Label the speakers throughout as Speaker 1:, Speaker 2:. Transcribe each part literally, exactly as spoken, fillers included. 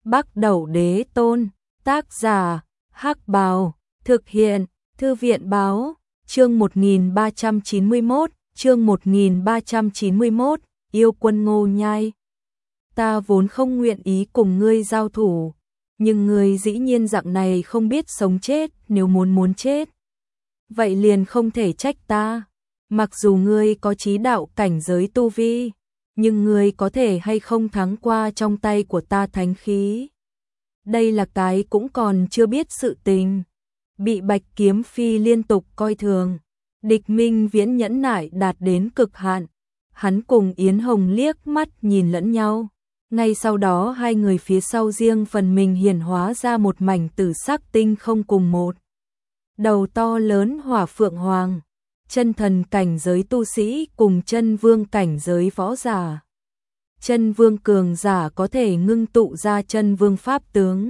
Speaker 1: Bắc Đẩu Đế Tôn, tác giả, Hắc Bào, thực hiện, Thư viện Báo, chương một nghìn ba trăm chín mươi mốt, chương một nghìn ba trăm chín mươi mốt, yêu quân Ngô Nhai. Ta vốn không nguyện ý cùng ngươi giao thủ, nhưng ngươi dĩ nhiên dạng này không biết sống chết, nếu muốn muốn chết. Vậy liền không thể trách ta, mặc dù ngươi có chí đạo cảnh giới tu vi, nhưng ngươi có thể hay không thắng qua trong tay của ta thánh khí. Đây là cái cũng còn chưa biết sự tình. Bị Bạch Kiếm Phi liên tục coi thường, Địch Minh Viễn nhẫn nại đạt đến cực hạn. Hắn cùng Yến Hồng liếc mắt nhìn lẫn nhau. Ngay sau đó hai người phía sau riêng phần mình hiển hóa ra một mảnh tử sắc tinh không cùng một đầu to lớn hỏa phượng hoàng, chân thần cảnh giới tu sĩ cùng chân vương cảnh giới võ giả. Chân vương cường giả có thể ngưng tụ ra chân vương pháp tướng,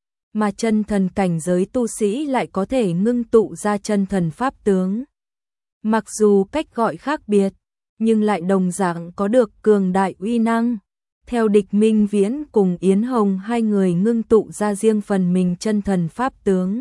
Speaker 1: mà chân thần cảnh giới tu sĩ lại có thể ngưng tụ ra chân thần pháp tướng. Mặc dù cách gọi khác biệt, nhưng lại đồng dạng có được cường đại uy năng. Theo Địch Minh Viễn cùng Yến Hồng hai người ngưng tụ ra riêng phần mình chân thần pháp tướng.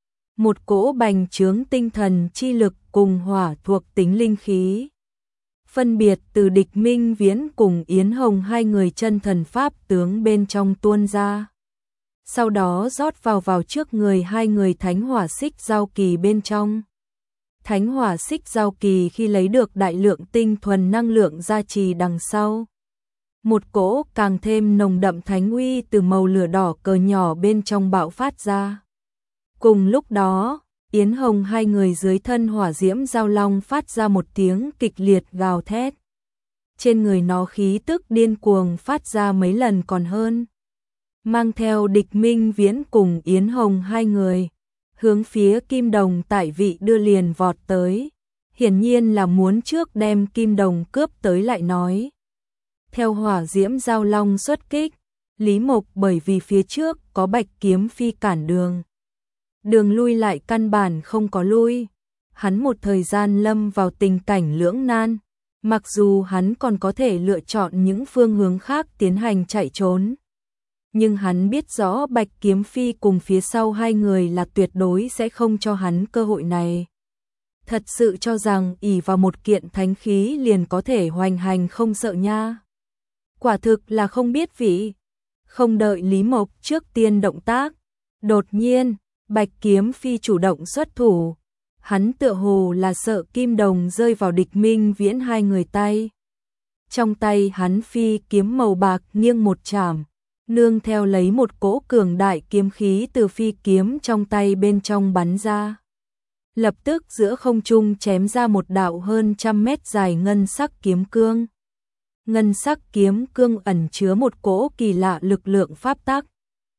Speaker 1: Một cỗ bành trướng tinh thần chi lực cùng hỏa thuộc tính linh khí. Phân biệt từ Địch Minh Viễn cùng Yến Hồng hai người chân thần pháp tướng bên trong tuôn ra. Sau đó rót vào vào trước người hai người thánh hỏa xích giao kỳ bên trong. Thánh hỏa xích giao kỳ khi lấy được đại lượng tinh thuần năng lượng gia trì đằng sau. Một cỗ càng thêm nồng đậm thánh uy từ màu lửa đỏ cờ nhỏ bên trong bạo phát ra. Cùng lúc đó, Yến Hồng hai người dưới thân hỏa diễm giao long phát ra một tiếng kịch liệt gào thét. Trên người nó khí tức điên cuồng phát ra mấy lần còn hơn. Mang theo Địch Minh Viễn cùng Yến Hồng hai người, hướng phía Kim Đồng tại vị đưa liền vọt tới. Hiển nhiên là muốn trước đem Kim Đồng cướp tới lại nói. Theo hỏa diễm giao long xuất kích, Lý Mộc bởi vì phía trước có Bạch Kiếm Phi cản đường. Đường lui lại căn bản không có lui. Hắn một thời gian lâm vào tình cảnh lưỡng nan. Mặc dù hắn còn có thể lựa chọn những phương hướng khác tiến hành chạy trốn. Nhưng hắn biết rõ Bạch Kiếm Phi cùng phía sau hai người là tuyệt đối sẽ không cho hắn cơ hội này. Thật sự cho rằng ỷ vào một kiện thánh khí liền có thể hoành hành không sợ nha. Quả thực là không biết vị. Không đợi Lý Mộc trước tiên động tác. Đột nhiên, Bạch Kiếm Phi chủ động xuất thủ. Hắn tựa hồ là sợ Kim Đồng rơi vào Địch Minh Viễn hai người tay. Trong tay hắn phi kiếm màu bạc nghiêng một chảm, nương theo lấy một cỗ cường đại kiếm khí từ phi kiếm trong tay bên trong bắn ra. Lập tức giữa không trung chém ra một đạo hơn trăm mét dài ngân sắc kiếm cương. Ngân sắc kiếm cương ẩn chứa một cỗ kỳ lạ lực lượng pháp tắc.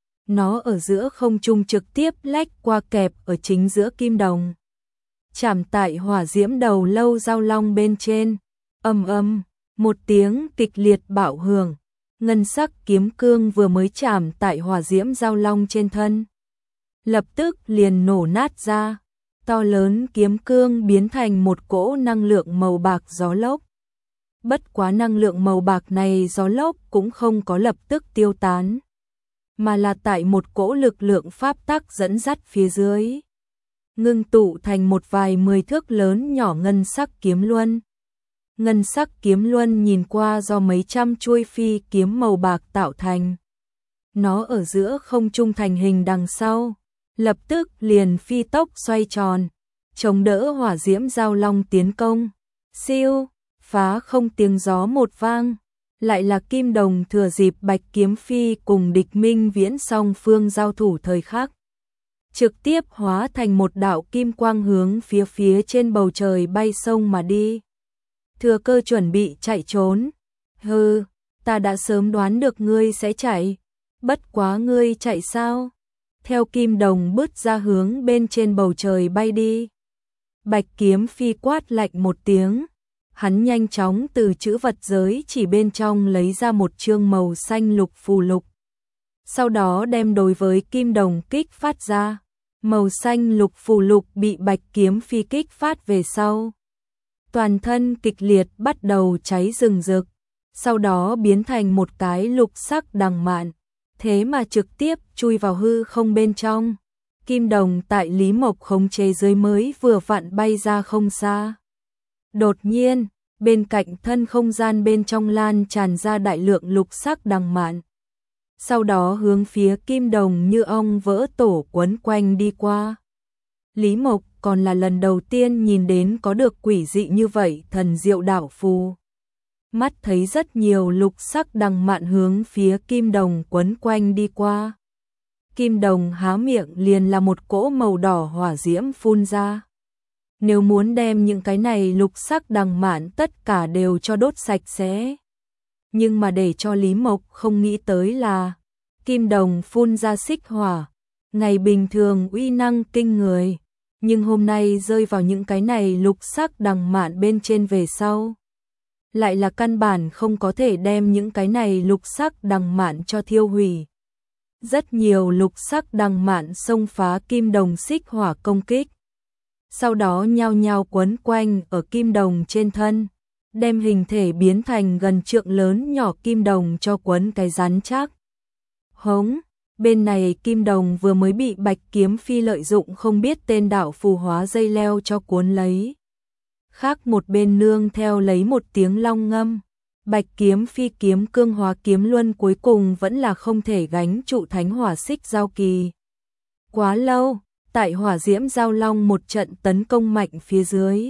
Speaker 1: Nó ở giữa không trung trực tiếp lách qua kẹp ở chính giữa Kim Đồng. Chạm tại hỏa diễm đầu lâu giao long bên trên. Ầm ầm, một tiếng kịch liệt bạo hưởng. Ngân sắc kiếm cương vừa mới chạm tại hỏa diễm giao long trên thân. Lập tức liền nổ nát ra. To lớn kiếm cương biến thành một cỗ năng lượng màu bạc gió lốc. Bất quá năng lượng màu bạc này gió lốc cũng không có lập tức tiêu tán, mà là tại một cỗ lực lượng pháp tắc dẫn dắt phía dưới, ngưng tụ thành một vài mười thước lớn nhỏ ngân sắc kiếm luân. Ngân sắc kiếm luân nhìn qua do mấy trăm chuôi phi kiếm màu bạc tạo thành. Nó ở giữa không trung thành hình đằng sau, lập tức liền phi tốc xoay tròn, chống đỡ hỏa diễm giao long tiến công. Siêu, phá không tiếng gió một vang. Lại là Kim Đồng thừa dịp Bạch Kiếm Phi cùng Địch Minh Viễn song phương giao thủ thời khắc, trực tiếp hóa thành một đạo kim quang hướng phía phía trên bầu trời bay sông mà đi. Thừa cơ chuẩn bị chạy trốn. Hừ, ta đã sớm đoán được ngươi sẽ chạy. Bất quá ngươi chạy sao? Theo Kim Đồng bứt ra hướng bên trên bầu trời bay đi. Bạch Kiếm Phi quát lạnh một tiếng. Hắn nhanh chóng từ chữ vật giới chỉ bên trong lấy ra một chương màu xanh lục phù lục. Sau đó đem đối với Kim Đồng kích phát ra. Màu xanh lục phù lục bị Bạch Kiếm Phi kích phát về sau. Toàn thân kịch liệt bắt đầu cháy rừng rực. Sau đó biến thành một cái lục sắc đằng mạn. thế mà trực tiếp chui vào hư không bên trong. Kim đồng tại Lý Mộc khống chế dưới mới vừa vặn bay ra không xa. Đột nhiên, bên cạnh thân không gian bên trong lan tràn ra đại lượng lục sắc đằng mạn. Sau đó hướng phía kim đồng như ong vỡ tổ quấn quanh đi qua. Lý Mộc còn là lần đầu tiên nhìn đến có được quỷ dị như vậy thần diệu đạo phù. Mắt thấy rất nhiều lục sắc đằng mạn hướng phía kim đồng quấn quanh đi qua. Kim đồng há miệng liền là một cỗ màu đỏ hỏa diễm phun ra. Nếu muốn đem những cái này lục sắc đằng mạn tất cả đều cho đốt sạch sẽ. Nhưng mà để cho Lý Mộc không nghĩ tới là kim đồng phun ra xích hỏa, ngày bình thường uy năng kinh người, nhưng hôm nay rơi vào những cái này lục sắc đằng mạn bên trên về sau. Lại là căn bản không có thể đem những cái này lục sắc đằng mạn cho thiêu hủy. Rất nhiều lục sắc đằng mạn xông phá kim đồng xích hỏa công kích. Sau đó nhao nhao quấn quanh ở kim đồng trên thân, đem hình thể biến thành gần trượng lớn nhỏ kim đồng cho quấn cái rắn chắc. Hống, bên này kim đồng vừa mới bị Bạch Kiếm Phi lợi dụng không biết tên đạo phù hóa dây leo cho cuốn lấy. Khác một bên nương theo lấy một tiếng long ngâm, Bạch Kiếm Phi kiếm cương hóa kiếm luân cuối cùng vẫn là không thể gánh trụ thánh hỏa xích giao kỳ. Quá lâu, tại hỏa diễm giao long một trận tấn công mạnh phía dưới.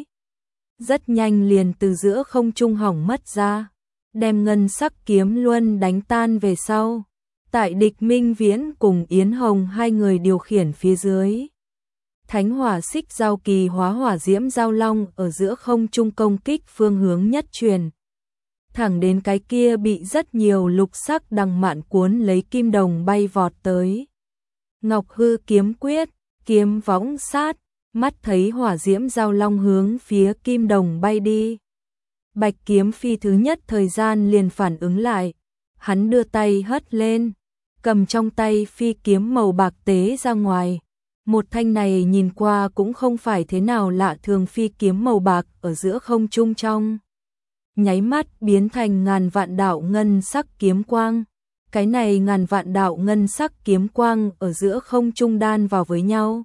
Speaker 1: Rất nhanh liền từ giữa không trung hỏng mất ra, đem ngân sắc kiếm luân đánh tan về sau. Tại Địch Minh Viễn cùng Yến Hồng hai người điều khiển phía dưới. Thánh hỏa xích giao kỳ hóa hỏa diễm giao long ở giữa không trung công kích phương hướng nhất truyền. Thẳng đến cái kia bị rất nhiều lục sắc đằng mạn cuốn lấy kim đồng bay vọt tới. Ngọc hư kiếm quyết, kiếm võng sát, mắt thấy hỏa diễm giao long hướng phía kim đồng bay đi. Bạch Kiếm Phi thứ nhất thời gian liền phản ứng lại, hắn đưa tay hất lên, cầm trong tay phi kiếm màu bạc tế ra ngoài. Một thanh này nhìn qua cũng không phải thế nào lạ thường phi kiếm màu bạc ở giữa không trung trong. Nháy mắt biến thành ngàn vạn đạo ngân sắc kiếm quang. Cái này ngàn vạn đạo ngân sắc kiếm quang ở giữa không trung đan vào với nhau.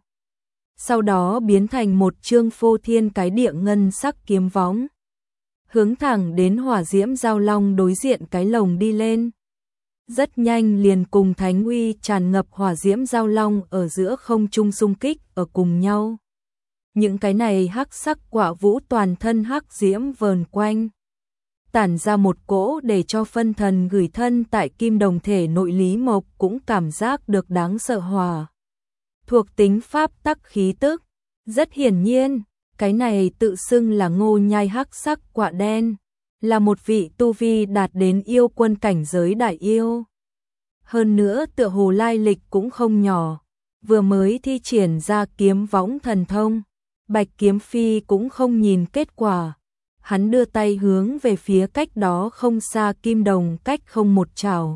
Speaker 1: Sau đó biến thành một chương phô thiên cái địa ngân sắc kiếm võng. Hướng thẳng đến hỏa diễm giao long đối diện cái lồng đi lên. Rất nhanh liền cùng thánh uy tràn ngập hỏa diễm giao long ở giữa không trung xung kích ở cùng nhau. Những cái này hắc sắc quả vũ toàn thân hắc diễm vờn quanh. Tản ra một cỗ để cho phân thần gửi thân tại kim đồng thể nội Lý Mộc cũng cảm giác được đáng sợ hỏa. Thuộc tính pháp tắc khí tức. Rất hiển nhiên, cái này tự xưng là Ngô Nhai hắc sắc quạ đen. Là một vị tu vi đạt đến yêu quân cảnh giới đại yêu. Hơn nữa tựa hồ lai lịch cũng không nhỏ, vừa mới thi triển ra kiếm võng thần thông, Bạch Kiếm Phi cũng không nhìn kết quả. Hắn đưa tay hướng về phía cách đó không xa kim đồng cách không một trảo.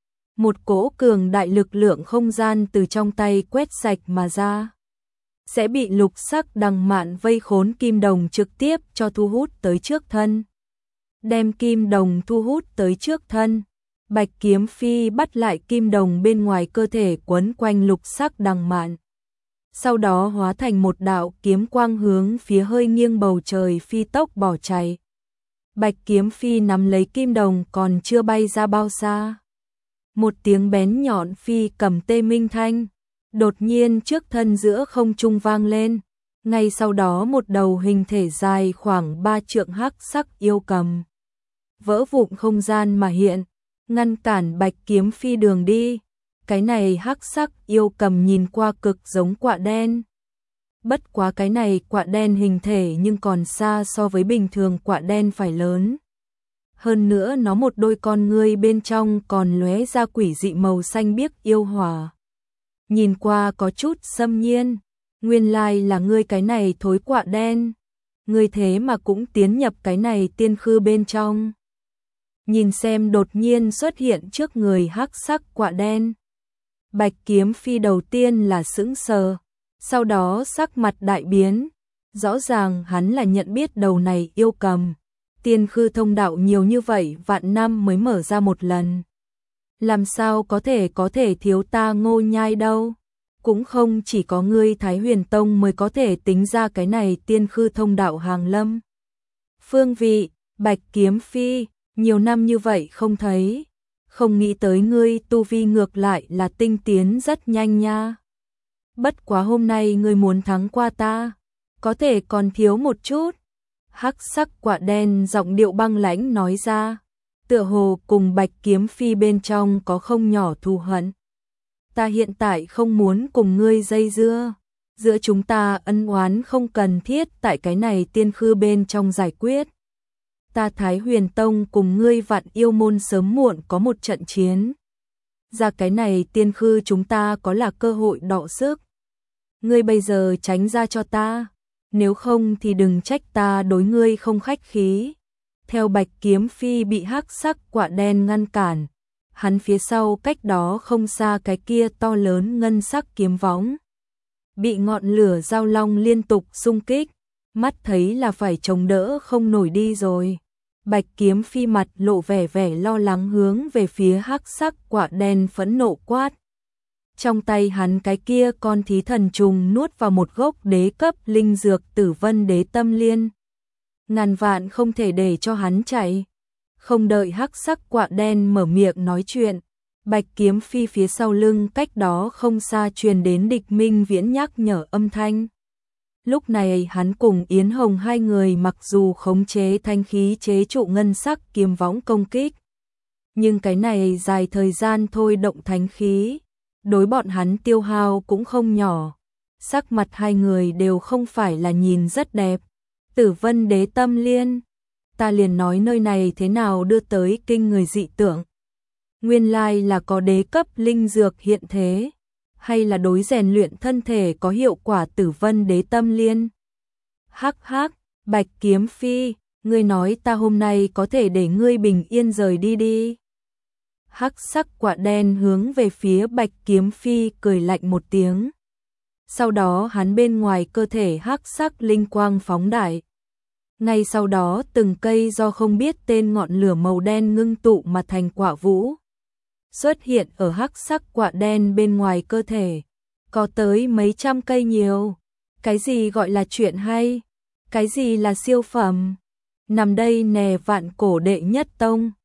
Speaker 1: Một cỗ cường đại lực lượng không gian từ trong tay quét sạch mà ra. Sẽ bị lục sắc đằng mạn vây khốn kim đồng trực tiếp cho thu hút tới trước thân. Đem kim đồng thu hút tới trước thân. Bạch Kiếm Phi bắt lại kim đồng bên ngoài cơ thể quấn quanh lục sắc đằng mạn. Sau đó hóa thành một đạo kiếm quang hướng phía hơi nghiêng bầu trời phi tốc bỏ chạy. Bạch Kiếm Phi nắm lấy kim đồng còn chưa bay ra bao xa. Một tiếng bén nhọn phi cầm tê minh thanh. Đột nhiên trước thân giữa không trung vang lên. Ngay sau đó một đầu hình thể dài khoảng ba trượng hắc sắc yêu cầm. Vỡ vụn không gian mà hiện. Ngăn cản Bạch Kiếm Phi đường đi. Cái này hắc sắc yêu cầm nhìn qua cực giống quạ đen. Bất quá cái này quạ đen hình thể nhưng còn xa so với bình thường quạ đen phải lớn. Hơn nữa nó một đôi con ngươi bên trong còn lóe ra quỷ dị màu xanh biếc yêu hỏa. Nhìn qua có chút xâm nhiên. Nguyên lai là ngươi cái này thối quạ đen. Ngươi thế mà cũng tiến nhập cái này tiên khư bên trong. Nhìn xem đột nhiên xuất hiện trước người hắc sắc quạ đen. Bạch Kiếm Phi đầu tiên là sững sờ, sau đó sắc mặt đại biến. Rõ ràng hắn là nhận biết đầu này yêu cầm. Tiên khư thông đạo nhiều như vậy vạn năm mới mở ra một lần. Làm sao có thể có thể thiếu ta Ngô Nhai đâu? Cũng không chỉ có ngươi Thái Huyền Tông mới có thể tính ra cái này tiên khư thông đạo hàng lâm. Phương vị, Bạch Kiếm Phi, nhiều năm như vậy không thấy, không nghĩ tới ngươi tu vi ngược lại là tinh tiến rất nhanh nha. Bất quá hôm nay ngươi muốn thắng qua ta, có thể còn thiếu một chút. Hắc sắc quạ đen giọng điệu băng lãnh nói ra, tựa hồ cùng Bạch Kiếm Phi bên trong có không nhỏ thù hận. Ta hiện tại không muốn cùng ngươi dây dưa, giữa chúng ta ân oán không cần thiết tại cái này tiên khư bên trong giải quyết. Ta Thái Huyền Tông cùng ngươi Vạn Yêu môn sớm muộn có một trận chiến. Ra cái này tiên khư chúng ta có là cơ hội đọ sức. Ngươi bây giờ tránh ra cho ta, nếu không thì đừng trách ta đối ngươi không khách khí. Theo Bạch Kiếm Phi bị hắc sắc quạ đen ngăn cản, hắn phía sau cách đó không xa cái kia to lớn ngân sắc kiếm võng bị ngọn lửa giao long liên tục xung kích, mắt thấy là phải chống đỡ không nổi đi rồi. Bạch Kiếm Phi mặt lộ vẻ vẻ lo lắng hướng về phía hắc sắc quạ đen phẫn nộ quát. Trong tay hắn cái kia con thí thần trùng nuốt vào một gốc đế cấp linh dược Tử Vân Đế Tâm Liên. Ngàn vạn không thể để cho hắn chạy. Không đợi hắc sắc quạ đen mở miệng nói chuyện, Bạch Kiếm Phi phía sau lưng cách đó không xa truyền đến Địch Minh Viễn nhắc nhở âm thanh. Lúc này hắn cùng Yến Hồng hai người mặc dù khống chế thanh khí chế trụ ngân sắc kiếm võng công kích, nhưng cái này dài thời gian thôi động thánh khí, đối bọn hắn tiêu hao cũng không nhỏ. Sắc mặt hai người đều không phải là nhìn rất đẹp. Tử Vân Đế Tâm Liên, ta liền nói nơi này thế nào đưa tới kinh người dị tượng. Nguyên lai là có đế cấp linh dược hiện thế, hay là đối rèn luyện thân thể có hiệu quả Tử Vân Đế Tâm Liên. Hắc hắc, Bạch Kiếm Phi, ngươi nói ta hôm nay có thể để ngươi bình yên rời đi đi. Hắc sắc quạ đen hướng về phía Bạch Kiếm Phi cười lạnh một tiếng. Sau đó hắn bên ngoài cơ thể hắc sắc linh quang phóng đại. Ngay sau đó từng cây do không biết tên ngọn lửa màu đen ngưng tụ mà thành quả vũ xuất hiện ở hắc sắc quạ đen bên ngoài cơ thể, có tới mấy trăm cây nhiều. Cái gì gọi là chuyện hay? Cái gì là siêu phẩm? Nằm đây nè Vạn Cổ đệ nhất tông.